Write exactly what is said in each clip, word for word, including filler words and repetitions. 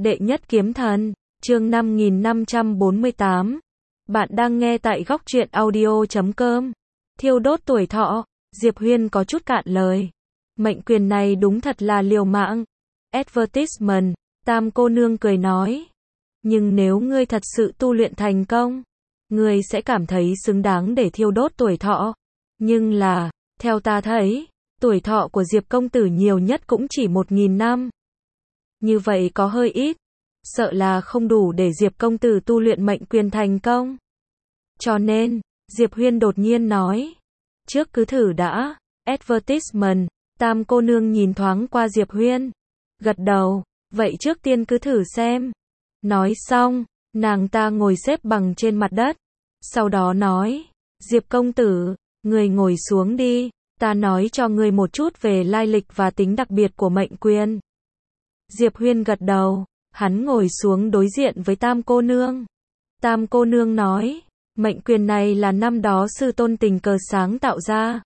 Đệ nhất kiếm thần, chương năm nghìn năm trăm bốn mươi tám. Bạn đang nghe tại góc truyện audio chấm com. Thiêu đốt tuổi thọ, Diệp Huyên có chút cạn lời. Mệnh quyền này đúng thật là liều mạng. Advertisement, Tam cô nương cười nói. Nhưng nếu ngươi thật sự tu luyện thành công, ngươi sẽ cảm thấy xứng đáng để thiêu đốt tuổi thọ. Nhưng là, theo ta thấy, tuổi thọ của Diệp công tử nhiều nhất cũng chỉ một nghìn năm. Như vậy có hơi ít, sợ là không đủ để Diệp công tử tu luyện mệnh quyền thành công. Cho nên, Diệp Huyên đột nhiên nói, trước cứ thử đã. Advertisement, Tam cô nương nhìn thoáng qua Diệp Huyên, gật đầu, vậy trước tiên cứ thử xem. Nói xong, nàng ta ngồi xếp bằng trên mặt đất, sau đó nói, Diệp công tử, người ngồi xuống đi, ta nói cho ngươi một chút về lai lịch và tính đặc biệt của mệnh quyền. Diệp Huyên gật đầu, hắn ngồi xuống đối diện với Tam cô nương. Tam cô nương nói, mệnh quyền này là năm đó sư tôn tình cờ sáng tạo ra.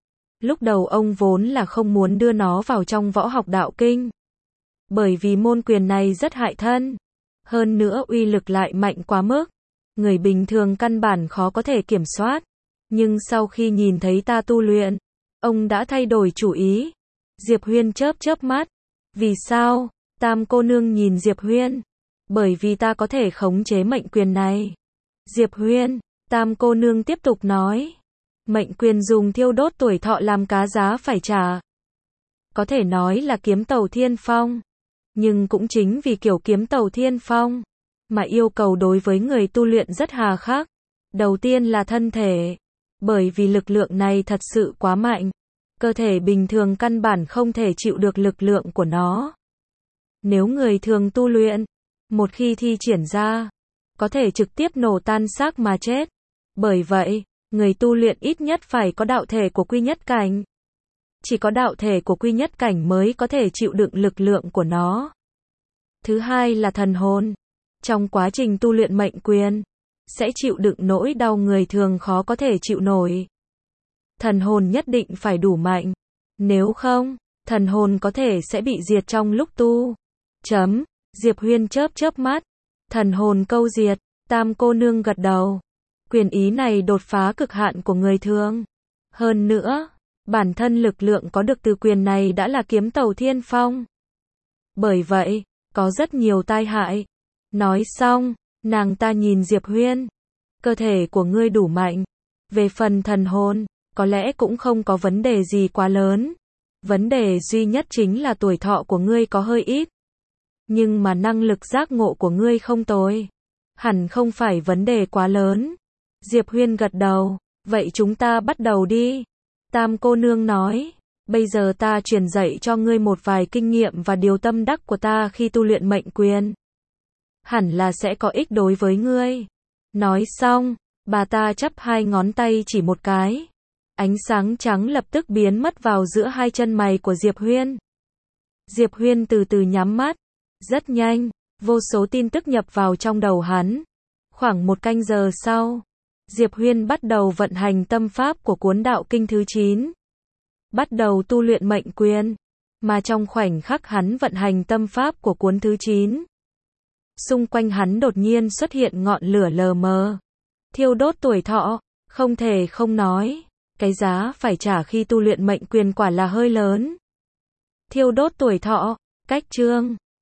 Lúc đầu ông vốn là không muốn đưa nó vào trong võ học đạo kinh. Bởi vì môn quyền này rất hại thân. Hơn nữa uy lực lại mạnh quá mức. Người bình thường căn bản khó có thể kiểm soát. Nhưng sau khi nhìn thấy ta tu luyện, ông đã thay đổi chủ ý. Diệp Huyên chớp chớp mắt. Vì sao? Tam cô nương nhìn Diệp Huyên. Bởi vì ta có thể khống chế mệnh quyền này. Diệp Huyên, Tam cô nương tiếp tục nói. Mệnh quyền dùng thiêu đốt tuổi thọ làm cá giá phải trả. Có thể nói là kiếm tàu thiên phong. Nhưng cũng chính vì kiểu kiếm tàu thiên phong, mà yêu cầu đối với người tu luyện rất hà khắc. Đầu tiên là thân thể. Bởi vì lực lượng này thật sự quá mạnh. Cơ thể bình thường căn bản không thể chịu được lực lượng của nó. Nếu người thường tu luyện, một khi thi triển ra, có thể trực tiếp nổ tan xác mà chết. Bởi vậy, người tu luyện ít nhất phải có đạo thể của quy nhất cảnh. Chỉ có đạo thể của quy nhất cảnh mới có thể chịu đựng lực lượng của nó. Thứ hai là thần hồn. Trong quá trình tu luyện mệnh quyền, sẽ chịu đựng nỗi đau người thường khó có thể chịu nổi. Thần hồn nhất định phải đủ mạnh. Nếu không, thần hồn có thể sẽ bị diệt trong lúc tu. Chấm. Diệp Huyên chớp chớp mắt. Thần hồn câu diệt. Tam cô nương gật đầu. Quyền ý này đột phá cực hạn của người thường. Hơn nữa, bản thân lực lượng có được từ quyền này đã là kiếm tàu thiên phong. Bởi vậy, có rất nhiều tai hại. Nói xong, nàng ta nhìn Diệp Huyên. Cơ thể của ngươi đủ mạnh. Về phần thần hồn, có lẽ cũng không có vấn đề gì quá lớn. Vấn đề duy nhất chính là tuổi thọ của ngươi có hơi ít. Nhưng mà năng lực giác ngộ của ngươi không tồi. Hẳn không phải vấn đề quá lớn. Diệp Huyên gật đầu. Vậy chúng ta bắt đầu đi. Tam cô nương nói. Bây giờ ta truyền dạy cho ngươi một vài kinh nghiệm và điều tâm đắc của ta khi tu luyện mệnh quyền. Hẳn là sẽ có ích đối với ngươi. Nói xong, bà ta chắp hai ngón tay chỉ một cái. Ánh sáng trắng lập tức biến mất vào giữa hai chân mày của Diệp Huyên. Diệp Huyên từ từ nhắm mắt. Rất nhanh, vô số tin tức nhập vào trong đầu hắn. Khoảng một canh giờ sau, Diệp Huyên bắt đầu vận hành tâm pháp của cuốn đạo kinh thứ chín. Bắt đầu tu luyện mệnh quyền. Mà trong khoảnh khắc hắn vận hành tâm pháp của cuốn thứ chín, xung quanh hắn đột nhiên xuất hiện ngọn lửa lờ mờ. Thiêu đốt tuổi thọ, không thể không nói. Cái giá phải trả khi tu luyện mệnh quyền quả là hơi lớn. Thiêu đốt tuổi thọ, cách chương.